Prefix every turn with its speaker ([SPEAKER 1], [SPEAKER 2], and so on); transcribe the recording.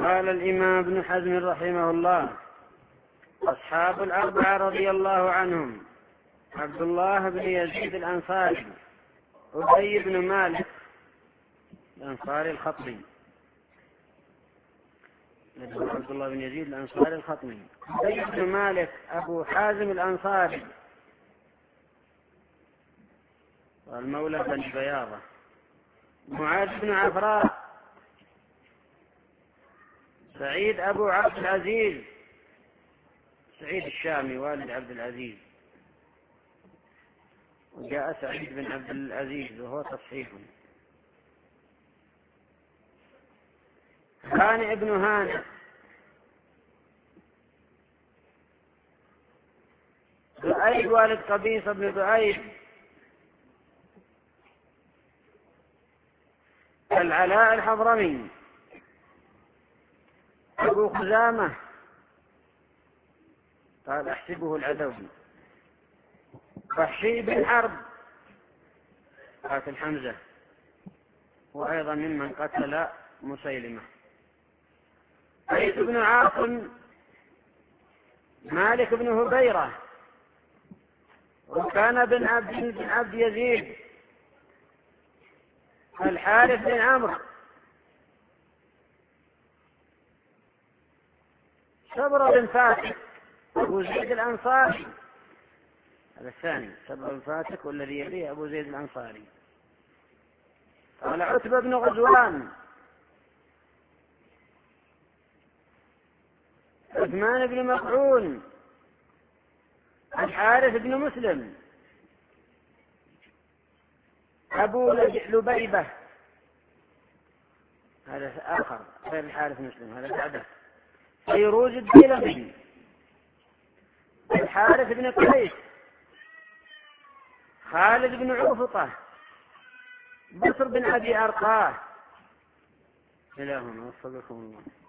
[SPEAKER 1] قال الإمام ابن حزم رحمه الله: أصحاب الأربعة رضي الله عنهم عبد الله بن يزيد الأنصاري، أبي بن مالك الأنصاري الخطمي، عبد الله بن يزيد الأنصاري الخطمي، أبي بن مالك أبو حازم الأنصاري والمولى بن بياضة، معاذ بن عفراء، سعيد أبو عبد العزيز، سعيد الشامي والد عبد العزيز، وجاء سعيد بن عبد العزيز وهو تصحيح. هانئ بن هانئ، ذؤيب والد قبيصة بن ذؤيب، العلاء الحضرمي، أبو خزامة قال أحسبه العدوي، وحشي بن حرب قاتل حمزة، وأيضا ممن قتل مسيلمة. قيس بن عاصم، مالك بن هبيرة، وكان بن عبد يزيد، الحارث بن عمرو، صبر بن فاتك، أبو زيد الأنصاري، هذا الثاني صبر بن فاتك، والذي يليه أبو زيد الأنصاري. قال عتبة بن غزوان، عثمان بن مطعون، الحارث بن مسلم، أبو لبيبة، هذا آخر غير الحارث مسلم، هذا بعده، فيروز الديلمي، الحارث بن قيس، خالد بن عوفطة، بصر بن أبي أرقاه. إلهنا وفقكم الله.